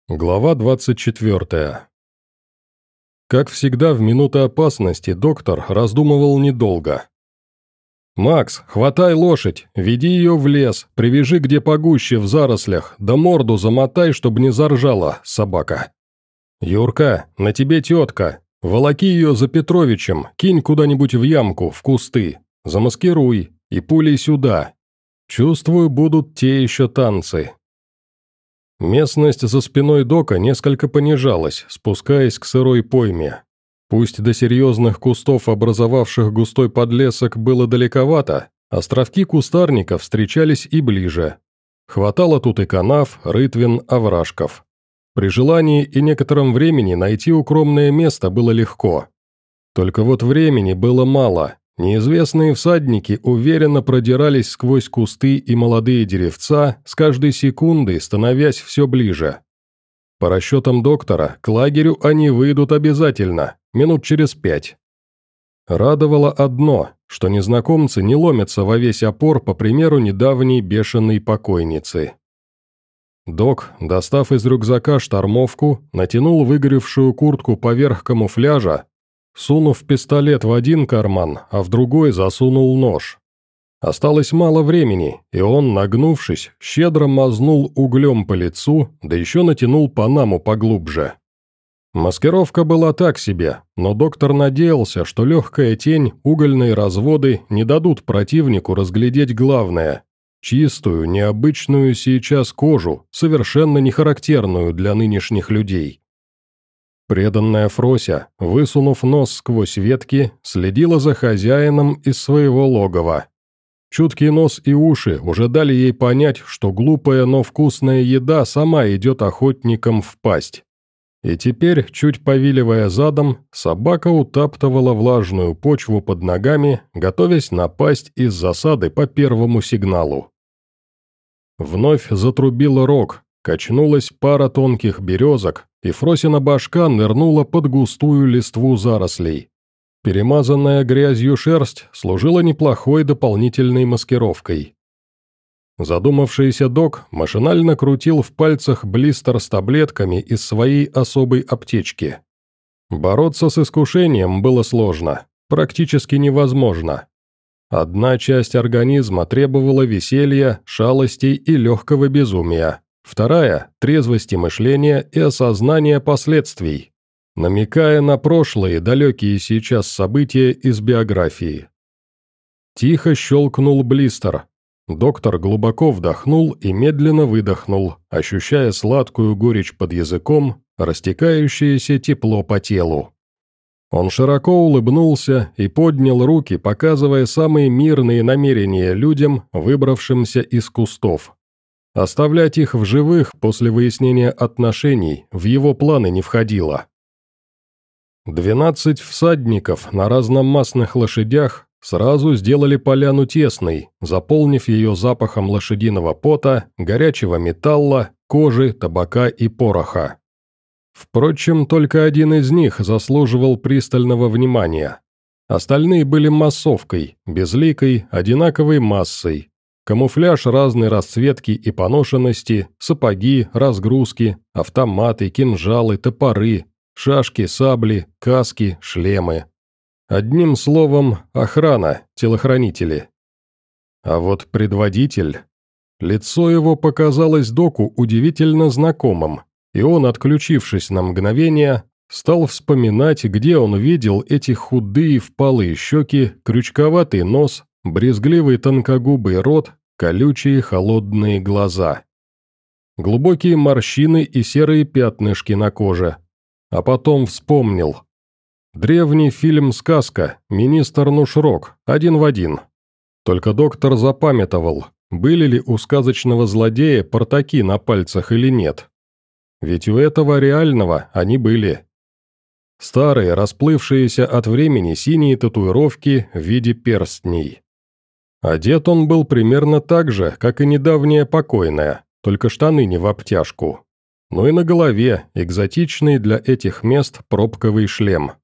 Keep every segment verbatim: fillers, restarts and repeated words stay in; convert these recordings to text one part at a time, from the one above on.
Глава двадцать четвёртая. Как всегда, в минуты опасности доктор раздумывал недолго. «Макс, хватай лошадь, веди ее в лес, привяжи где погуще в зарослях, да морду замотай, чтобы не заржала, собака. Юрка, на тебе тетка, волоки ее за Петровичем, кинь куда-нибудь в ямку, в кусты, замаскируй и пулей сюда. Чувствую, будут те еще танцы». Местность за спиной дока несколько понижалась, спускаясь к сырой пойме. Пусть до серьезных кустов, образовавших густой подлесок, было далековато, островки кустарников встречались и ближе. Хватало тут и канав, рытвин, овражков. При желании и некотором времени найти укромное место было легко. Только вот времени было мало. Неизвестные всадники уверенно продирались сквозь кусты и молодые деревца, с каждой секундой становясь все ближе. По расчетам доктора, к лагерю они выйдут обязательно, минут через пять. Радовало одно, что незнакомцы не ломятся во весь опор, по примеру недавней бешеной покойницы. Док, достав из рюкзака штормовку, натянул выгоревшую куртку поверх камуфляжа, сунув пистолет в один карман, а в другой засунул нож. Осталось мало времени, и он, нагнувшись, щедро мазнул углем по лицу, да еще натянул панаму поглубже. Маскировка была так себе, но доктор надеялся, что легкая тень, угольные разводы не дадут противнику разглядеть главное – чистую, необычную сейчас кожу, совершенно не характерную для нынешних людей. Преданная Фрося, высунув нос сквозь ветки, следила за хозяином из своего логова. Чуткий нос и уши уже дали ей понять, что глупая, но вкусная еда сама идет охотникам в пасть. И теперь, чуть повиливая задом, собака утаптывала влажную почву под ногами, готовясь напасть из засады по первому сигналу. Вновь затрубила рог. Качнулась пара тонких березок, и Фросина башка нырнула под густую листву зарослей. Перемазанная грязью шерсть служила неплохой дополнительной маскировкой. Задумавшийся док машинально крутил в пальцах блистер с таблетками из своей особой аптечки. Бороться с искушением было сложно, практически невозможно. Одна часть организма требовала веселья, шалостей и легкого безумия. Вторая – трезвости мышления и осознания последствий, намекая на прошлые, далекие сейчас события из биографии. Тихо щелкнул блистер. Доктор глубоко вдохнул и медленно выдохнул, ощущая сладкую горечь под языком, растекающееся тепло по телу. Он широко улыбнулся и поднял руки, показывая самые мирные намерения людям, выбравшимся из кустов. Оставлять их в живых после выяснения отношений в его планы не входило. Двенадцать всадников на разномастных лошадях сразу сделали поляну тесной, заполнив ее запахом лошадиного пота, горячего металла, кожи, табака и пороха. Впрочем, только один из них заслуживал пристального внимания. Остальные были массовкой, безликой, одинаковой массой. Камуфляж разной расцветки и поношенности, сапоги, разгрузки, автоматы, кинжалы, топоры, шашки, сабли, каски, шлемы. Одним словом, охрана, телохранители. А вот предводитель... Лицо его показалось доку удивительно знакомым, и он, отключившись на мгновение, стал вспоминать, где он видел эти худые впалые щеки, крючковатый нос, брезгливый тонкогубый рот, колючие холодные глаза. Глубокие морщины и серые пятнышки на коже. А потом вспомнил. Древний фильм-сказка «Министр Нушрок», один в один. Только доктор запамятовал, были ли у сказочного злодея портаки на пальцах или нет. Ведь у этого реального они были. Старые, расплывшиеся от времени синие татуировки в виде перстней. Одет он был примерно так же, как и недавняя покойная, только штаны не в обтяжку. Ну и на голове экзотичный для этих мест пробковый шлем.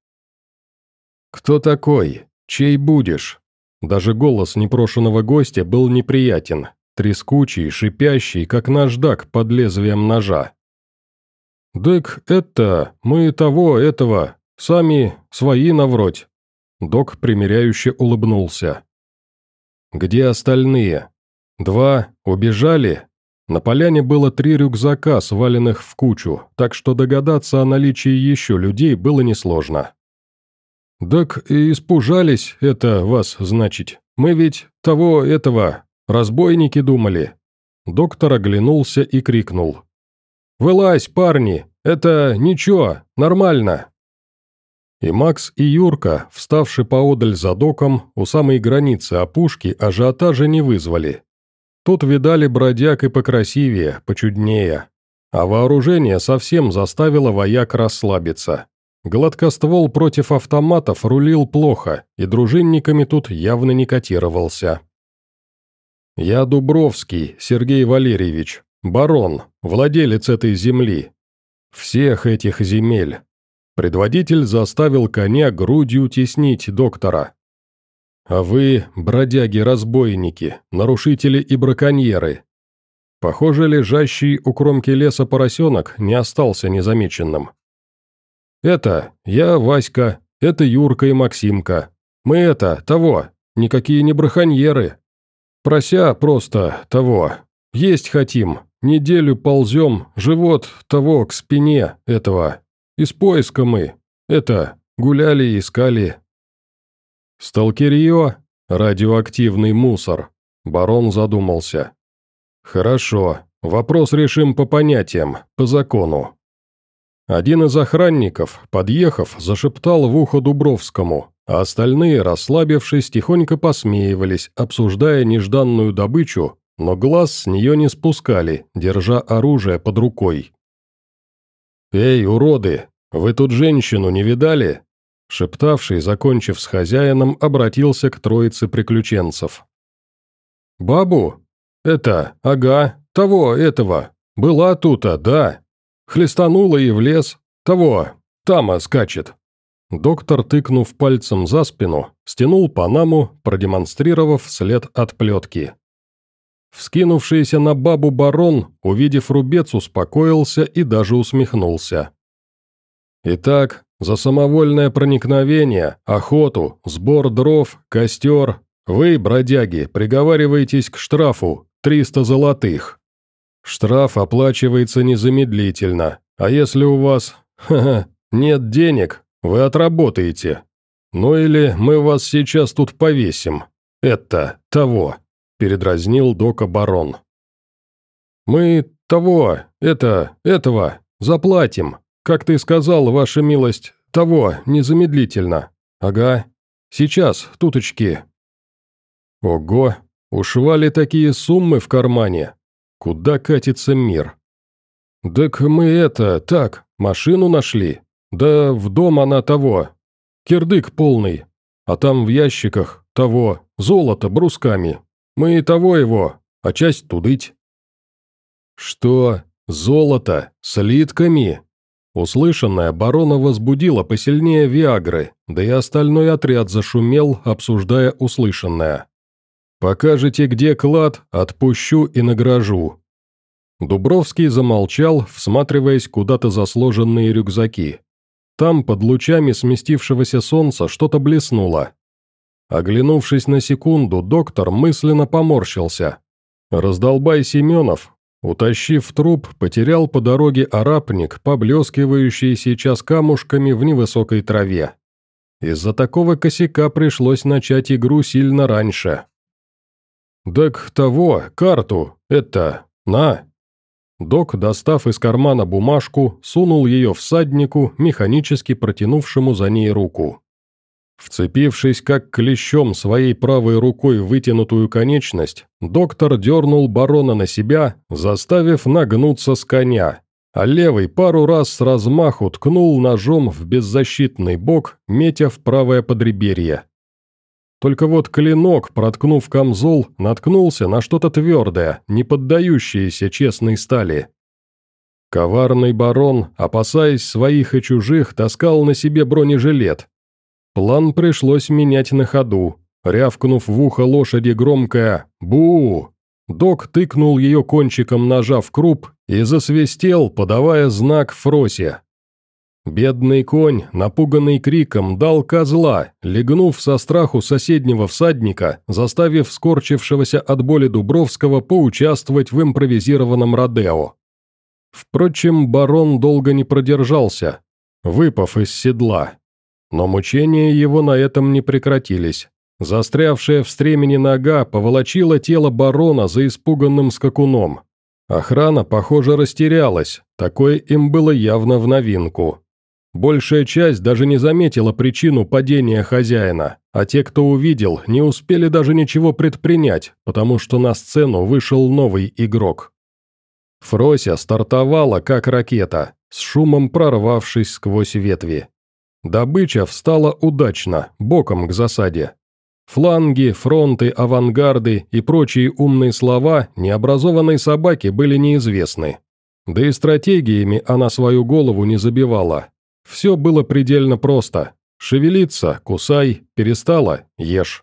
«Кто такой? Чей будешь?» Даже голос непрошеного гостя был неприятен, трескучий, шипящий, как наждак под лезвием ножа. «Дык, это, мы того, этого, сами свои навроть». Док примиряюще улыбнулся. «Где остальные? Два убежали?» На поляне было три рюкзака, сваленных в кучу, так что догадаться о наличии еще людей было несложно. «Так и испужались это вас, значит. Мы ведь того, этого, разбойники думали». Доктор оглянулся и крикнул. «Вылазь, парни! Это ничего, нормально!» И Макс, и Юрка, вставши поодаль за доком, у самой границы опушки, ажиотажа не вызвали. Тут видали бродяг и покрасивее, почуднее. А вооружение совсем заставило вояк расслабиться. Гладкоствол против автоматов рулил плохо, и дружинниками тут явно не котировался. «Я Дубровский, Сергей Валерьевич, барон, владелец этой земли. Всех этих земель». Предводитель заставил коня грудью теснить доктора. «А вы, бродяги-разбойники, нарушители и браконьеры». Похоже, лежащий у кромки леса поросенок не остался незамеченным. «Это, я Васька, это Юрка и Максимка. Мы это, того, никакие не браконьеры. Прося просто, того, есть хотим, неделю ползем, живот, того, к спине, этого. Из поиска мы, это, гуляли и искали». «Сталкерье? Радиоактивный мусор», — барон задумался. «Хорошо, вопрос решим по понятиям, по закону». Один из охранников, подъехав, зашептал в ухо Дубровскому, а остальные, расслабившись, тихонько посмеивались, обсуждая нежданную добычу, но глаз с нее не спускали, держа оружие под рукой. «Эй, уроды, вы тут женщину не видали?» Шептавший, закончив с хозяином, обратился к троице приключенцев. «Бабу? Это, ага, того, этого. Была тута, да. Хлестанула и в лес. Того, тама скачет». Доктор, тыкнув пальцем за спину, стянул панаму, продемонстрировав след от плетки. Вскинувшийся на бабу барон, увидев рубец, успокоился и даже усмехнулся. «Итак, за самовольное проникновение, охоту, сбор дров, костер, вы, бродяги, приговариваетесь к штрафу триста золотых. Штраф оплачивается незамедлительно, а если у вас, ха-ха, нет денег, вы отработаете. Ну или мы вас сейчас тут повесим. Это, того», – передразнил дока барон. «Мы того, это, этого, заплатим. Как ты сказал, ваша милость, того, незамедлительно. Ага. Сейчас, туточки». Ого, у Швали такие суммы в кармане. Куда катится мир? «Так мы это, так, машину нашли. Да в дом она того. Кирдык полный. А там в ящиках того, золото брусками. Мы и того его, а часть тудыть». «Что? Золото? Слитками?» Услышанное барона возбудило посильнее Виагры, да и остальной отряд зашумел, обсуждая услышанное. «Покажете, где клад, отпущу и награжу». Дубровский замолчал, всматриваясь куда-то за сложенные рюкзаки. Там, под лучами сместившегося солнца, что-то блеснуло. Оглянувшись на секунду, доктор мысленно поморщился. Раздолбай Семенов, утащив труп, потерял по дороге арапник, поблескивающий сейчас камушками в невысокой траве. Из-за такого косяка пришлось начать игру сильно раньше. «Так того, карту, это, на!» Док, достав из кармана бумажку, сунул ее всаднику, механически протянувшему за ней руку. Вцепившись как клещом своей правой рукой в вытянутую конечность, доктор дернул барона на себя, заставив нагнуться с коня, а левый пару раз с размаху ткнул ножом в беззащитный бок, метя в правое подреберье. Только вот клинок, проткнув камзол, наткнулся на что-то твердое, не поддающееся честной стали. Коварный барон, опасаясь своих и чужих, таскал на себе бронежилет. План пришлось менять на ходу, рявкнув в ухо лошади громкое «Бу!». Док тыкнул ее кончиком ножа в круп и засвистел, подавая знак Фросе. Бедный конь, напуганный криком, дал козла, легнув со страху соседнего всадника, заставив скорчившегося от боли Дубровского поучаствовать в импровизированном родео. Впрочем, барон долго не продержался, выпав из седла. Но мучения его на этом не прекратились. Застрявшая в стремени нога поволочила тело барона за испуганным скакуном. Охрана, похоже, растерялась, такое им было явно в новинку. Большая часть даже не заметила причину падения хозяина, а те, кто увидел, не успели даже ничего предпринять, потому что на сцену вышел новый игрок. Фрося стартовала, как ракета, с шумом прорвавшись сквозь ветви. Добыча встала удачно, боком к засаде. Фланги, фронты, авангарды и прочие умные слова необразованной собаке были неизвестны. Да и стратегиями она свою голову не забивала. Все было предельно просто. Шевелиться – кусай, перестала – ешь.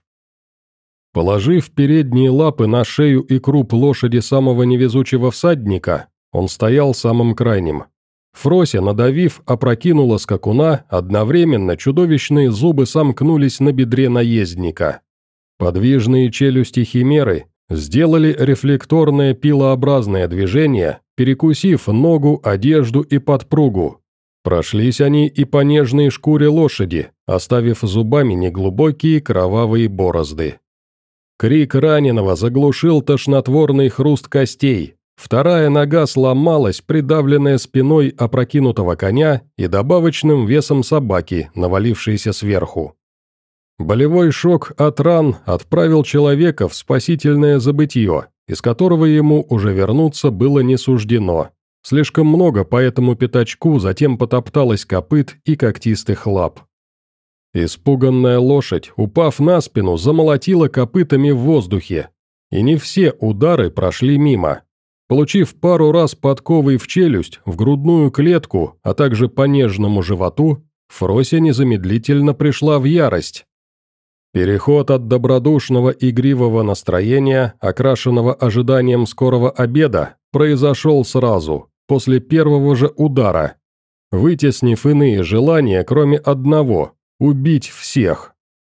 Положив передние лапы на шею и круп лошади самого невезучего всадника, он стоял самым крайним. Фрося, надавив, опрокинула скакуна, одновременно чудовищные зубы сомкнулись на бедре наездника. Подвижные челюсти химеры сделали рефлекторное пилообразное движение, перекусив ногу, одежду и подпругу. Прошлись они и по нежной шкуре лошади, оставив зубами неглубокие кровавые борозды. Крик раненого заглушил тошнотворный хруст костей. Вторая нога сломалась, придавленная спиной опрокинутого коня и добавочным весом собаки, навалившейся сверху. Болевой шок от ран отправил человека в спасительное забытье, из которого ему уже вернуться было не суждено. Слишком много по этому пятачку затем потопталось копыт и когтистых лап. Испуганная лошадь, упав на спину, замолотила копытами в воздухе, и не все удары прошли мимо. Получив пару раз подковой в челюсть, в грудную клетку, а также по нежному животу, Фрося незамедлительно пришла в ярость. Переход от добродушного игривого настроения, окрашенного ожиданием скорого обеда, произошел сразу, после первого же удара, вытеснив иные желания, кроме одного – убить всех.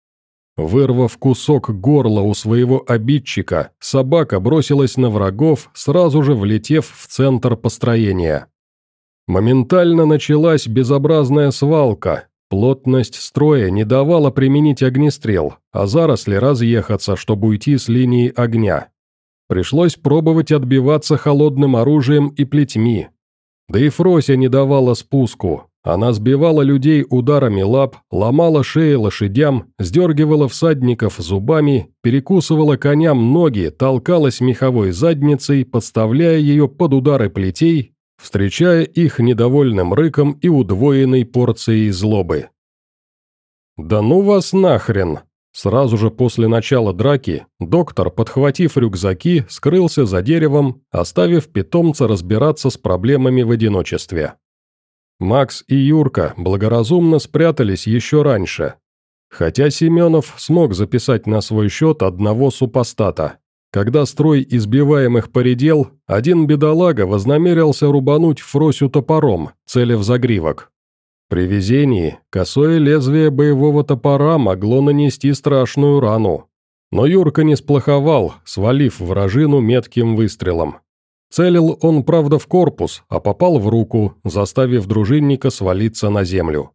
Вырвав кусок горла у своего обидчика, собака бросилась на врагов, сразу же влетев в центр построения. Моментально началась безобразная свалка, плотность строя не давала применить огнестрел, а заросли разъехаться, чтобы уйти с линии огня. Пришлось пробовать отбиваться холодным оружием и плетьми. Да и Фрося не давала спуску. Она сбивала людей ударами лап, ломала шеи лошадям, сдергивала всадников зубами, перекусывала коням ноги, толкалась меховой задницей, подставляя ее под удары плетей, встречая их недовольным рыком и удвоенной порцией злобы. «Да ну вас нахрен!» Сразу же после начала драки доктор, подхватив рюкзаки, скрылся за деревом, оставив питомца разбираться с проблемами в одиночестве. Макс и Юрка благоразумно спрятались еще раньше. Хотя Семенов смог записать на свой счет одного супостата. Когда строй избиваемых поредел, один бедолага вознамерился рубануть Фросю топором, целя в загривок. При везении косое лезвие боевого топора могло нанести страшную рану. Но Юрка не сплоховал, свалив вражину метким выстрелом. Целил он, правда, в корпус, а попал в руку, заставив дружинника свалиться на землю.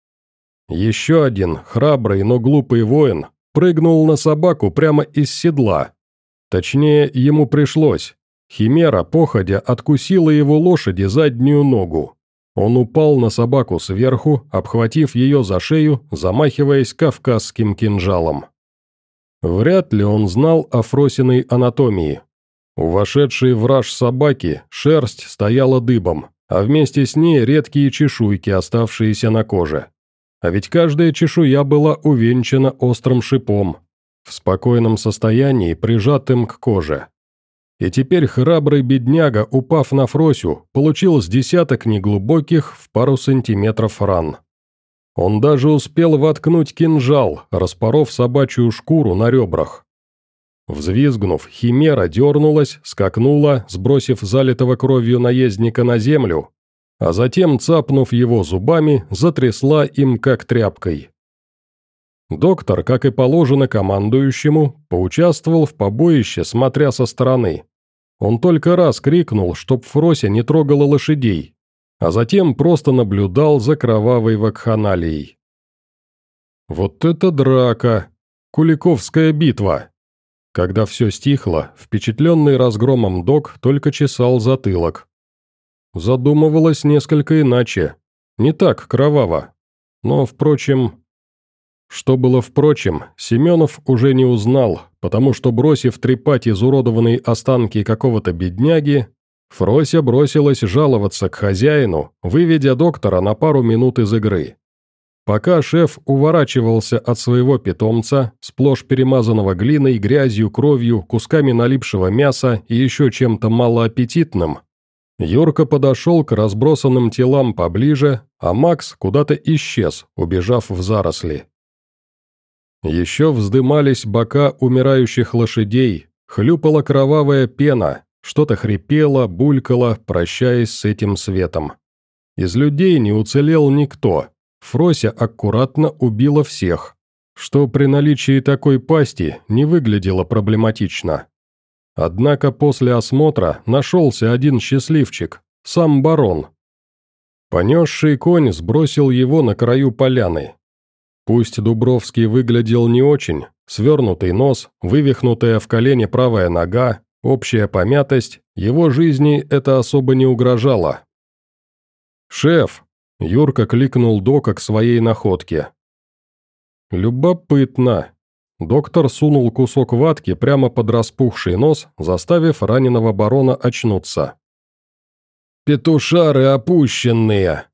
Еще один, храбрый, но глупый воин, прыгнул на собаку прямо из седла. Точнее, ему пришлось. Химера, походя, откусила его лошади заднюю ногу. Он упал на собаку сверху, обхватив ее за шею, замахиваясь кавказским кинжалом. Вряд ли он знал о Фросиной анатомии. У вошедшей в раж собаки шерсть стояла дыбом, а вместе с ней редкие чешуйки, оставшиеся на коже. А ведь каждая чешуя была увенчана острым шипом, в спокойном состоянии прижатым к коже. И теперь храбрый бедняга, упав на Фросю, получил с десяток неглубоких в пару сантиметров ран. Он даже успел воткнуть кинжал, распоров собачью шкуру на ребрах. Взвизгнув, химера дернулась, скакнула, сбросив залитого кровью наездника на землю, а затем, цапнув его зубами, затрясла им как тряпкой. Доктор, как и положено командующему, поучаствовал в побоище, смотря со стороны. Он только раз крикнул, чтоб Фрося не трогала лошадей, а затем просто наблюдал за кровавой вакханалией. Вот это драка! Куликовская битва! Когда все стихло, впечатленный разгромом док только чесал затылок. Задумывалось несколько иначе, не так кроваво, но, впрочем... Что было впрочем, Семенов уже не узнал, потому что, бросив трепать изуродованные останки какого-то бедняги, Фрося бросилась жаловаться к хозяину, выведя доктора на пару минут из игры. Пока шеф уворачивался от своего питомца, сплошь перемазанного глиной, грязью, кровью, кусками налипшего мяса и еще чем-то малоаппетитным, Юрка подошел к разбросанным телам поближе, а Макс куда-то исчез, убежав в заросли. Еще вздымались бока умирающих лошадей, хлюпала кровавая пена, что-то хрипело, булькало, прощаясь с этим светом. Из людей не уцелел никто. Фрося аккуратно убила всех, что при наличии такой пасти не выглядело проблематично. Однако после осмотра нашелся один счастливчик, сам барон. Понесший конь сбросил его на краю поляны. Пусть Дубровский выглядел не очень, свернутый нос, вывихнутая в колене правая нога, общая помятость, его жизни это особо не угрожало. «Шеф!» – Юрка кликнул дока к своей находке. «Любопытно!» Доктор сунул кусок ватки прямо под распухший нос, заставив раненого барона очнуться. «Петушары опущенные!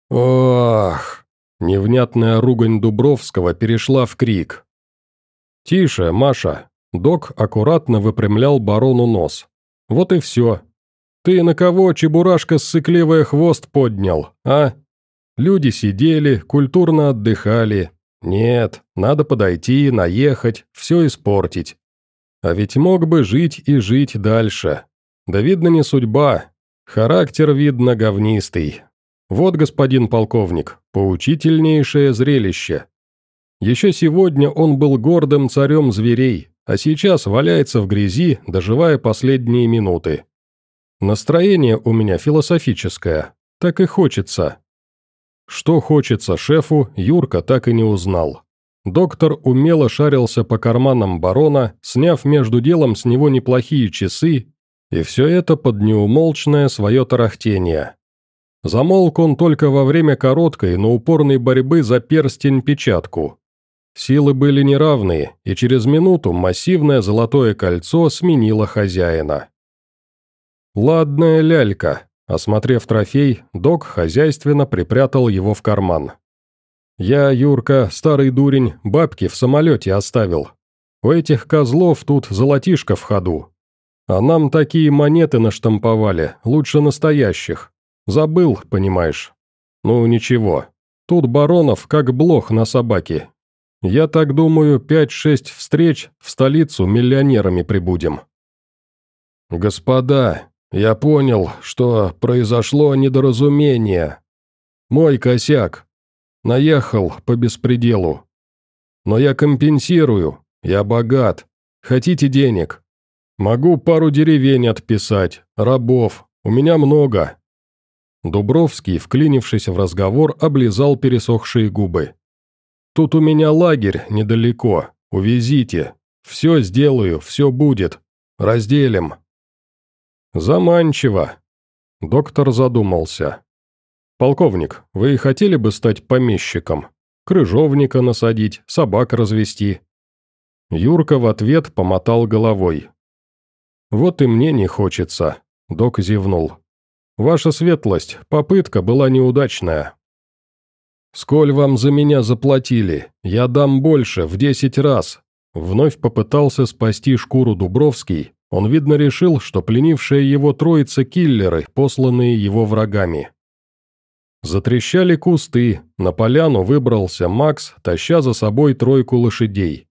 Ох!» Невнятная ругань Дубровского перешла в крик. «Тише, Маша!» Док аккуратно выпрямлял барону нос. «Вот и все. Ты на кого, чебурашка ссыклевая, хвост поднял, а? Люди сидели, культурно отдыхали. Нет, надо подойти, наехать, все испортить. А ведь мог бы жить и жить дальше. Да видно не судьба. Характер, видно, говнистый. Вот, господин полковник, поучительнейшее зрелище. Еще сегодня он был гордым царем зверей, а сейчас валяется в грязи, доживая последние минуты. Настроение у меня философическое, так и хочется». Что хочется шефу, Юрка так и не узнал. Доктор умело шарился по карманам барона, сняв между делом с него неплохие часы, и все это под неумолчное свое тарахтение. Замолк он только во время короткой, но упорной борьбы за перстень-печатку. Силы были неравные, и через минуту массивное золотое кольцо сменило хозяина. «Ладная лялька», — осмотрев трофей, док хозяйственно припрятал его в карман. «Я, Юрка, старый дурень, бабки в самолете оставил. У этих козлов тут золотишко в ходу. А нам такие монеты наштамповали, лучше настоящих. Забыл, понимаешь. Ну, ничего. Тут баронов как блох на собаке. Я так думаю, пять-шесть встреч в столицу миллионерами прибудем». «Господа, я понял, что произошло недоразумение. Мой косяк. Наехал по беспределу. Но я компенсирую, я богат. Хотите денег? Могу пару деревень отписать, рабов, у меня много». Дубровский, вклинившись в разговор, облизал пересохшие губы. «Тут у меня лагерь недалеко, увезите. Все сделаю, все будет. Разделим». «Заманчиво». Доктор задумался. «Полковник, вы хотели бы стать помещиком? Крыжовника насадить, собак развести?» Юрка в ответ помотал головой. «Вот и мне не хочется», — док зевнул. «Ваша светлость, попытка была неудачная». «Сколь вам за меня заплатили? Я дам больше, в десять раз». Вновь попытался спасти шкуру Дубровский. Он, видно, решил, что пленившая его троица киллеры, посланные его врагами. Затрещали кусты, на поляну выбрался Макс, таща за собой тройку лошадей.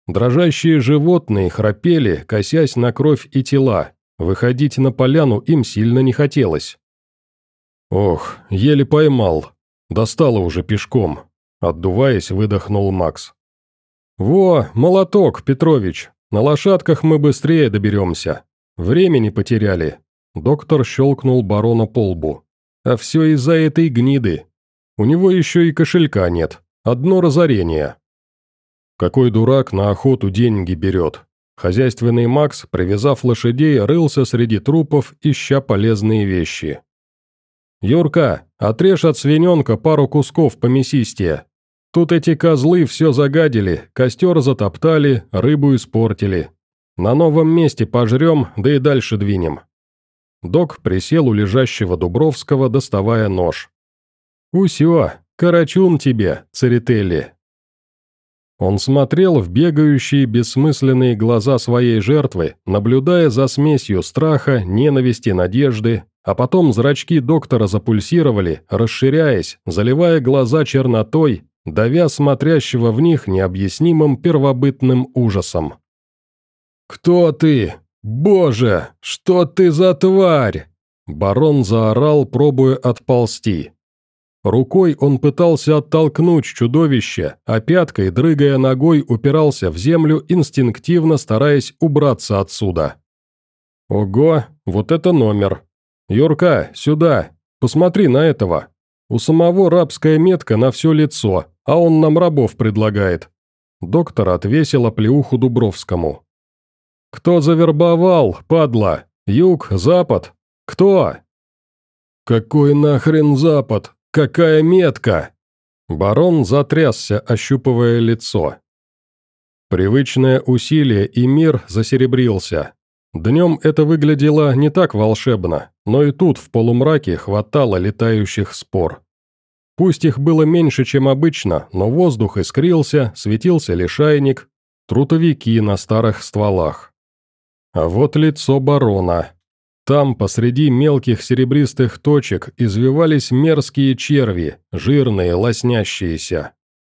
Дрожащие животные храпели, косясь на кровь и тела. Выходить на поляну им сильно не хотелось. «Ох, еле поймал. Достало уже пешком», — отдуваясь, выдохнул Макс. «Во, молоток, Петрович, на лошадках мы быстрее доберемся. Времени потеряли». Доктор щелкнул барона по лбу. «А все из-за этой гниды. У него еще и кошелька нет. Одно разорение». Какой дурак на охоту деньги берет? Хозяйственный Макс, привязав лошадей, рылся среди трупов, ища полезные вещи. «Юрка, отрежь от свиненка пару кусков помесистее. Тут эти козлы все загадили, костер затоптали, рыбу испортили. На новом месте пожрем, да и дальше двинем». Док присел у лежащего Дубровского, доставая нож. «Усё, карачун тебе, Церетели». Он смотрел в бегающие бессмысленные глаза своей жертвы, наблюдая за смесью страха, ненависти, надежды, а потом зрачки доктора запульсировали, расширяясь, заливая глаза чернотой, давя смотрящего в них необъяснимым первобытным ужасом. «Кто ты? Боже, что ты за тварь?» Барон заорал, пробуя отползти. Рукой он пытался оттолкнуть чудовище, а пяткой, дрыгая ногой, упирался в землю, инстинктивно стараясь убраться отсюда. «Ого, вот это номер! Юрка, сюда! Посмотри на этого! У самого рабская метка на все лицо, а он нам рабов предлагает!» Доктор отвесил оплеуху Дубровскому. «Кто завербовал, падла? Юг, запад? Кто?» «Какой нахрен запад? Какая метка?» Барон затрясся, ощупывая лицо. Привычное усилие, и мир засеребрился. Днем это выглядело не так волшебно, но и тут в полумраке хватало летающих спор. Пусть их было меньше, чем обычно, но воздух искрился, светился лишайник, трутовики на старых стволах. А вот лицо барона. Там, посреди мелких серебристых точек, извивались мерзкие черви, жирные, лоснящиеся.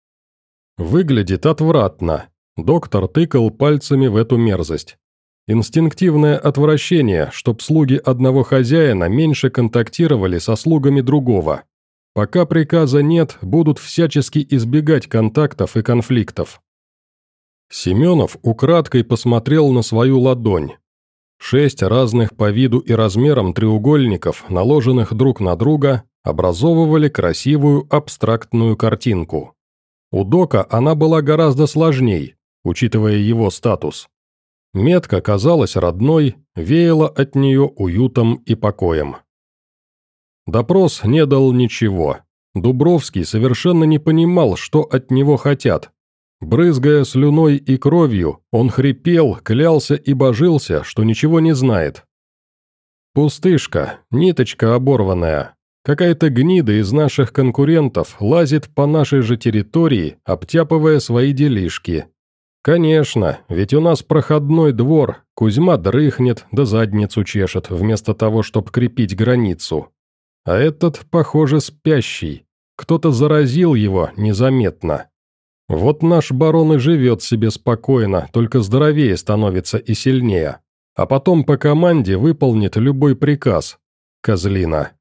Выглядит отвратно. Доктор тыкал пальцами в эту мерзость. Инстинктивное отвращение, чтоб слуги одного хозяина меньше контактировали со слугами другого. Пока приказа нет, будут всячески избегать контактов и конфликтов. Семенов украдкой посмотрел на свою ладонь. Шесть разных по виду и размерам треугольников, наложенных друг на друга, образовывали красивую абстрактную картинку. У Дока она была гораздо сложней, учитывая его статус. Метка казалась родной, веяла от нее уютом и покоем. Допрос не дал ничего. Дубровский совершенно не понимал, что от него хотят. Брызгая слюной и кровью, он хрипел, клялся и божился, что ничего не знает. Пустышка, ниточка оборванная. Какая-то гнида из наших конкурентов лазит по нашей же территории, обтяпывая свои делишки. Конечно, ведь у нас проходной двор, Кузьма дрыхнет да задницу чешет, вместо того, чтобы крепить границу. А этот, похоже, спящий. Кто-то заразил его незаметно. Вот наш барон и живет себе спокойно, только здоровее становится и сильнее. А потом по команде выполнит любой приказ. Козлина.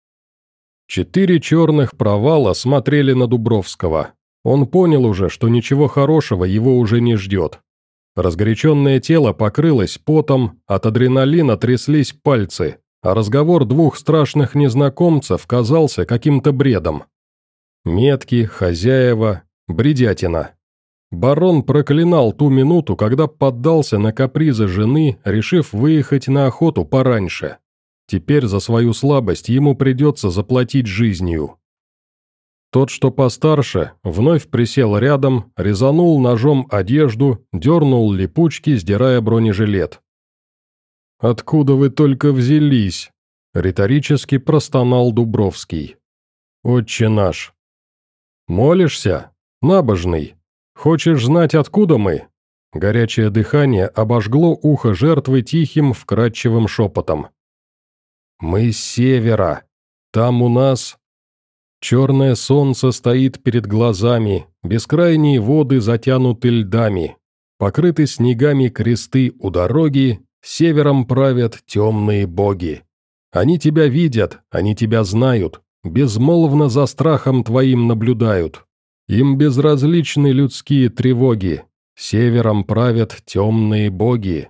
Четыре черных провала смотрели на Дубровского. Он понял уже, что ничего хорошего его уже не ждет. Разгоряченное тело покрылось потом, от адреналина тряслись пальцы, а разговор двух страшных незнакомцев казался каким-то бредом. Метки, хозяева, бредятина. Барон проклинал ту минуту, когда поддался на капризы жены, решив выехать на охоту пораньше. Теперь за свою слабость ему придется заплатить жизнью. Тот, что постарше, вновь присел рядом, резанул ножом одежду, дернул липучки, сдирая бронежилет. «Откуда вы только взялись?» – риторически простонал Дубровский. «Отче наш». «Молишься? Набожный. Хочешь знать, откуда мы?» Горячее дыхание обожгло ухо жертвы тихим, вкрадчивым шепотом. «Мы с севера. Там у нас...» Черное солнце стоит перед глазами, бескрайние воды затянуты льдами. покрыты снегами кресты у дороги, севером правят темные боги. Они тебя видят, они тебя знают, безмолвно за страхом твоим наблюдают. Им безразличны людские тревоги, севером правят темные боги.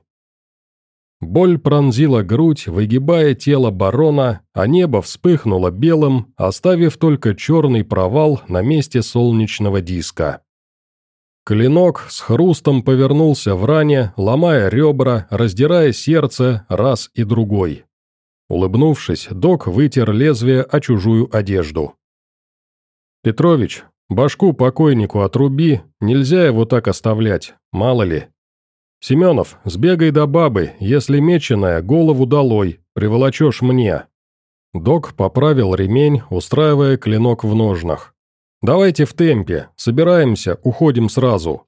Боль пронзила грудь, выгибая тело барона, а небо вспыхнуло белым, оставив только черный провал на месте солнечного диска. Клинок с хрустом повернулся в ране, ломая ребра, раздирая сердце раз и другой. Улыбнувшись, док вытер лезвие о чужую одежду. «Петрович, башку покойнику отруби, нельзя его так оставлять, мало ли. Семенов, сбегай до бабы, если меченая, голову долой, приволочешь мне». Док поправил ремень, устраивая клинок в ножнах. «Давайте в темпе, собираемся, уходим сразу».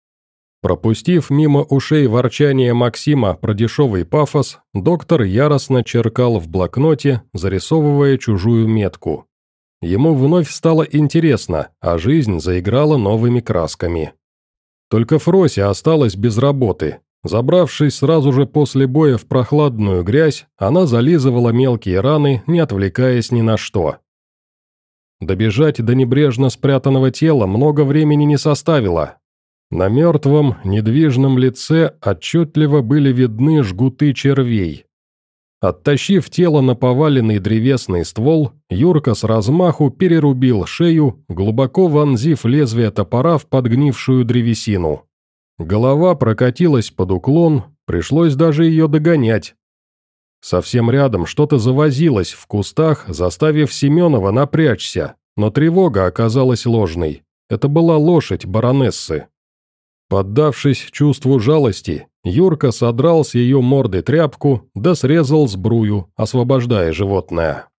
Пропустив мимо ушей ворчание Максима про дешевый пафос, доктор яростно черкал в блокноте, зарисовывая чужую метку. Ему вновь стало интересно, а жизнь заиграла новыми красками. Только Фрося осталась без работы. Забравшись сразу же после боя в прохладную грязь, она зализывала мелкие раны, не отвлекаясь ни на что. Добежать до небрежно спрятанного тела много времени не составило. На мертвом, недвижном лице отчетливо были видны жгуты червей. Оттащив тело на поваленный древесный ствол, Юрка с размаху перерубил шею, глубоко вонзив лезвие топора в подгнившую древесину. Голова прокатилась под уклон, пришлось даже ее догонять. Совсем рядом что-то завозилось в кустах, заставив Семенова напрячься, но тревога оказалась ложной. Это была лошадь баронессы. Поддавшись чувству жалости, Юрка содрал с ее морды тряпку, да срезал сбрую, освобождая животное.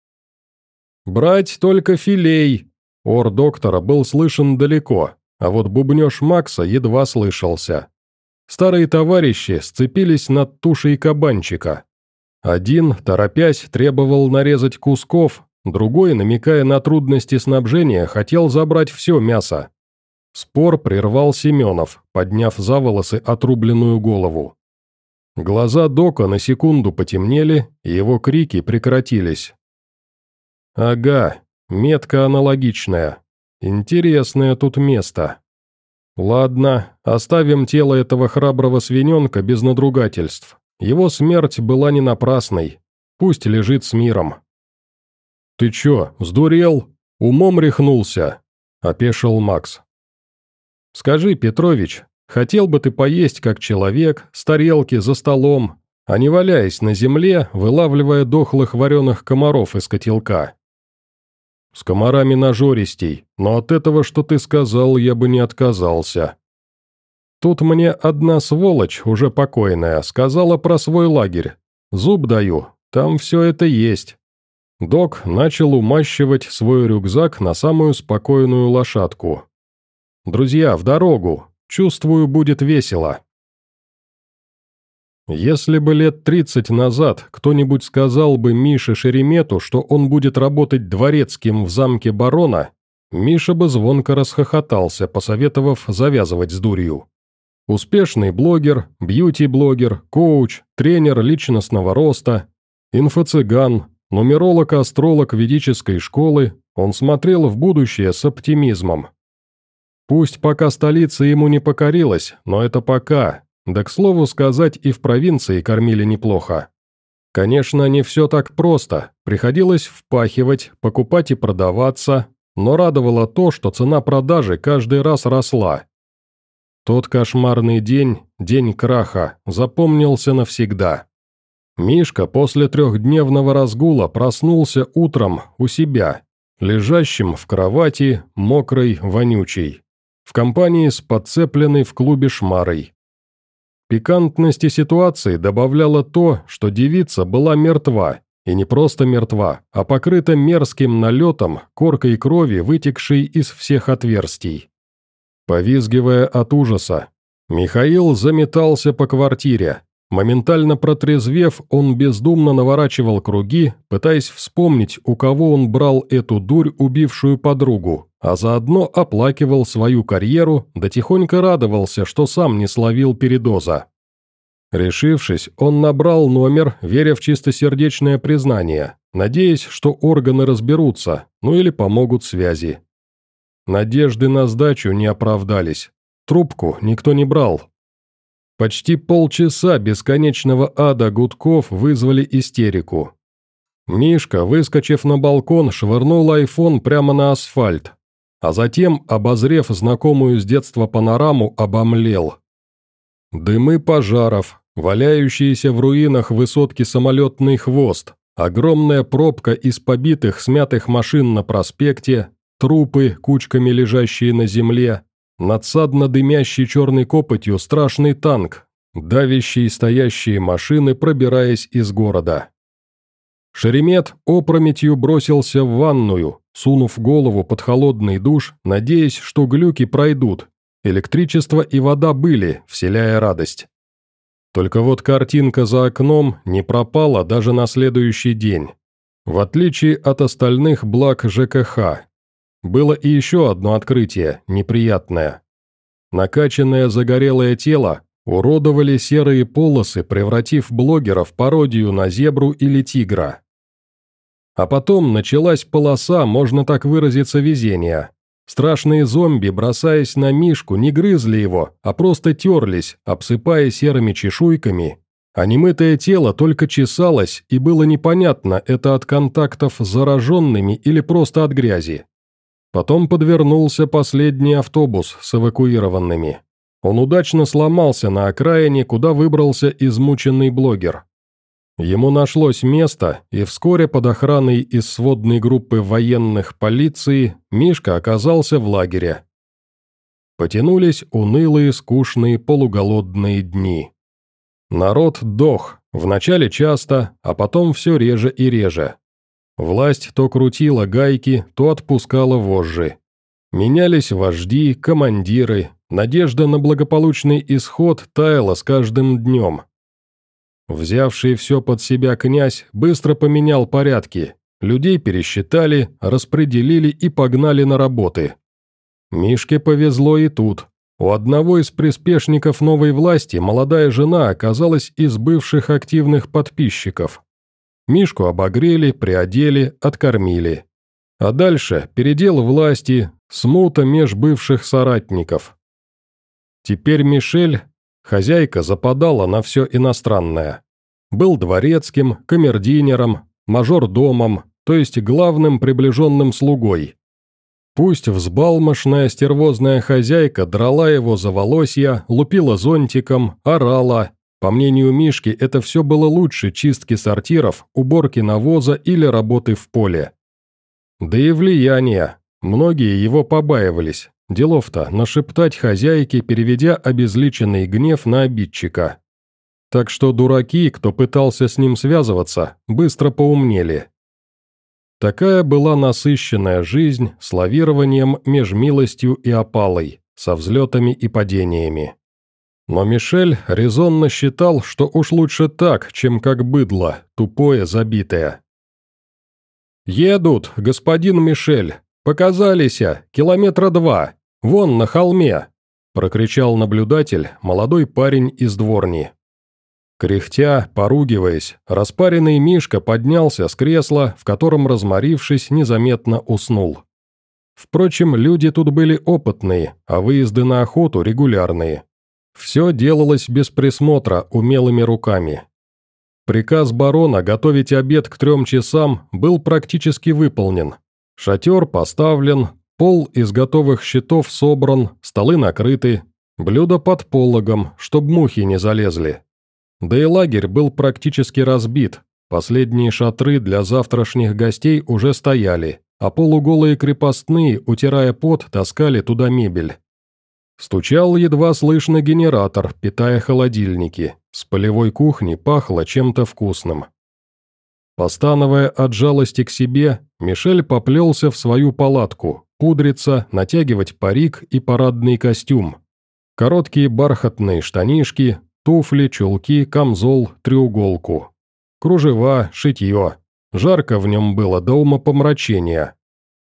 «Брать только филей!» Ор доктора был слышен далеко, а вот бубнеж Макса едва слышался. Старые товарищи сцепились над тушей кабанчика. Один, торопясь, требовал нарезать кусков, другой, намекая на трудности снабжения, хотел забрать все мясо. Спор прервал Семенов, подняв за волосы отрубленную голову. Глаза Дока на секунду потемнели, и его крики прекратились. «Ага, метка аналогичная. Интересное тут место. Ладно, оставим тело этого храброго свиненка без надругательств. Его смерть была не напрасной. Пусть лежит с миром». «Ты чё, сдурел? Умом рехнулся?» – опешил Макс. «Скажи, Петрович, хотел бы ты поесть как человек, с тарелки, за столом, а не валяясь на земле, вылавливая дохлых вареных комаров из котелка?» «С комарами нажористей, но от этого, что ты сказал, я бы не отказался. Тут мне одна сволочь, уже покойная, сказала про свой лагерь. Зуб даю, там все это есть». Док начал умащивать свой рюкзак на самую спокойную лошадку. «Друзья, в дорогу! Чувствую, будет весело!» Если бы лет тридцать назад кто-нибудь сказал бы Мише Шеремету, что он будет работать дворецким в замке барона, Миша бы звонко расхохотался, посоветовав завязывать с дурью. Успешный блогер, бьюти-блогер, коуч, тренер личностного роста, инфо-цыган, нумеролог-астролог ведической школы, он смотрел в будущее с оптимизмом. Пусть пока столица ему не покорилась, но это пока, да, к слову сказать, и в провинции кормили неплохо. Конечно, не все так просто, приходилось впахивать, покупать и продаваться, но радовало то, что цена продажи каждый раз росла. Тот кошмарный день, день краха, запомнился навсегда. Мишка после трехдневного разгула проснулся утром у себя, лежащим в кровати, мокрой, вонючей, в компании с подцепленной в клубе шмарой. Пикантности ситуации добавляло то, что девица была мертва, и не просто мертва, а покрыта мерзким налетом, коркой крови, вытекшей из всех отверстий. Повизгивая от ужаса, Михаил заметался по квартире. Моментально протрезвев, он бездумно наворачивал круги, пытаясь вспомнить, у кого он брал эту дурь, убившую подругу, а заодно оплакивал свою карьеру, да тихонько радовался, что сам не словил передоза. Решившись, он набрал номер, веря в чистосердечное признание, надеясь, что органы разберутся, ну или помогут связи. Надежды на сдачу не оправдались. Трубку никто не брал. Почти полчаса бесконечного ада гудков вызвали истерику. Мишка, выскочив на балкон, швырнул айфон прямо на асфальт, а затем, обозрев знакомую с детства панораму, обомлел. Дымы пожаров, валяющиеся в руинах высотки самолетный хвост, огромная пробка из побитых, смятых машин на проспекте, трупы, кучками лежащие на земле, надсадно дымящий черной копотью страшный танк, давящие стоящие машины, пробираясь из города. Шеремет опрометью бросился в ванную, сунув голову под холодный душ, надеясь, что глюки пройдут. Электричество и вода были, вселяя радость. Только вот картинка за окном не пропала даже на следующий день. В отличие от остальных благ ЖКХ. Было и еще одно открытие, неприятное. Накачанное загорелое тело уродовали серые полосы, превратив блогера в пародию на зебру или тигра. А потом началась полоса, можно так выразиться, везения. Страшные зомби, бросаясь на Мишку, не грызли его, а просто терлись, обсыпая серыми чешуйками, а немытое тело только чесалось, и было непонятно, это от контактов с зараженными или просто от грязи. Потом подвернулся последний автобус с эвакуированными. Он удачно сломался на окраине, куда выбрался измученный блогер. Ему нашлось место, и вскоре под охраной из сводной группы военных полиции Мишка оказался в лагере. Потянулись унылые, скучные, полуголодные дни. Народ дох, вначале часто, а потом все реже и реже. Власть то крутила гайки, то отпускала вожжи. Менялись вожди, командиры, надежда на благополучный исход таяла с каждым днем. Взявший все под себя князь быстро поменял порядки, людей пересчитали, распределили и погнали на работы. Мишке повезло и тут. У одного из приспешников новой власти молодая жена оказалась из бывших активных подписчиков. Мишку обогрели, приодели, откормили. А дальше передел власти, смута меж бывших соратников. Теперь Мишель, хозяйка, западала на все иностранное. Был дворецким, камердинером, мажордомом, то есть главным приближенным слугой. Пусть взбалмошная стервозная хозяйка драла его за волосья, лупила зонтиком, орала. По мнению Мишки, это все было лучше чистки сортиров, уборки навоза или работы в поле. Да и влияние. Многие его побаивались. Делов-то нашептать хозяйке, переведя обезличенный гнев на обидчика. Так что дураки, кто пытался с ним связываться, быстро поумнели. Такая была насыщенная жизнь с лавированием меж милостью и опалой, со взлетами и падениями. Но Мишель резонно считал, что уж лучше так, чем как быдло, тупое, забитое. «Едут, господин Мишель, показалися, километра два, вон на холме», прокричал наблюдатель, молодой парень из дворни. Кряхтя, поругиваясь, распаренный Мишка поднялся с кресла, в котором, разморившись, незаметно уснул. Впрочем, люди тут были опытные, а выезды на охоту регулярные. Все делалось без присмотра, умелыми руками. Приказ барона готовить обед к трем часам был практически выполнен. Шатер поставлен, пол из готовых щитов собран, столы накрыты, блюда под пологом, чтоб мухи не залезли. Да и лагерь был практически разбит, последние шатры для завтрашних гостей уже стояли, а полуголые крепостные, утирая пот, таскали туда мебель. Стучал едва слышно генератор, питая холодильники, с полевой кухни пахло чем-то вкусным. Постановая от жалости к себе, Мишель поплелся в свою палатку, пудриться, натягивать парик и парадный костюм. Короткие бархатные штанишки, туфли, чулки, камзол, треуголку. Кружева, шитье. Жарко в нем было до умопомрачения.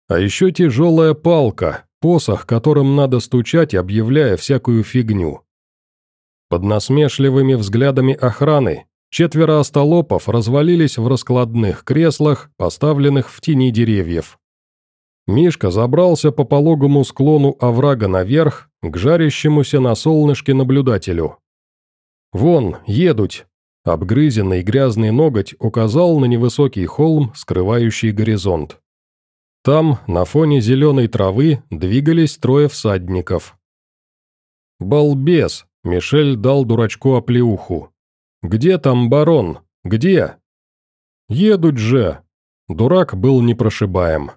А еще тяжелая палка, посох, которым надо стучать, объявляя всякую фигню. Под насмешливыми взглядами охраны четверо остолопов развалились в раскладных креслах, поставленных в тени деревьев. Мишка забрался по пологому склону оврага наверх, к жарящемуся на солнышке наблюдателю. «Вон, едут!» Обгрызенный грязный ноготь указал на невысокий холм, скрывающий горизонт. Там, на фоне зеленой травы, двигались трое всадников. «Балбес!» — Мишель дал дурачку оплеуху. «Где там барон? Где?» «Едут же!» Дурак был непрошибаем.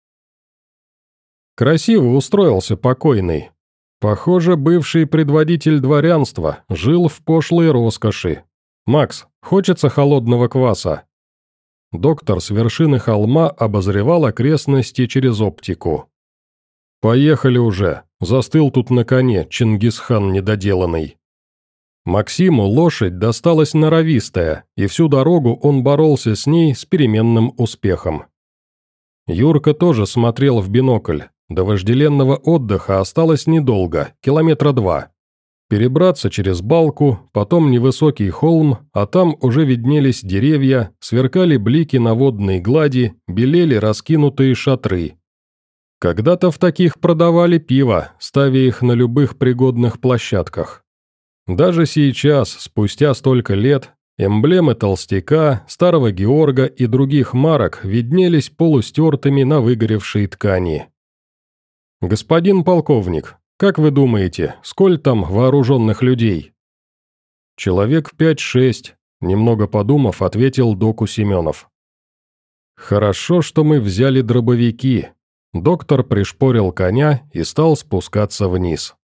Красиво устроился покойный. Похоже, бывший предводитель дворянства жил в пошлой роскоши. «Макс, хочется холодного кваса?» Доктор с вершины холма обозревал окрестности через оптику. «Поехали уже, застыл тут на коне, Чингисхан недоделанный». Максиму лошадь досталась норовистая, и всю дорогу он боролся с ней с переменным успехом. Юрка тоже смотрел в бинокль. До вожделенного отдыха осталось недолго, километра два. Перебраться через балку, потом невысокий холм, а там уже виднелись деревья, сверкали блики на водной глади, белели раскинутые шатры. Когда-то в таких продавали пиво, ставя их на любых пригодных площадках. Даже сейчас, спустя столько лет, эмблемы толстяка, старого Георга и других марок виднелись полустертыми на выгоревшей ткани. «Господин полковник, как вы думаете, сколь там вооруженных людей?» «Человек пять-шесть», — немного подумав, ответил доку Семенов. «Хорошо, что мы взяли дробовики». Доктор пришпорил коня и стал спускаться вниз.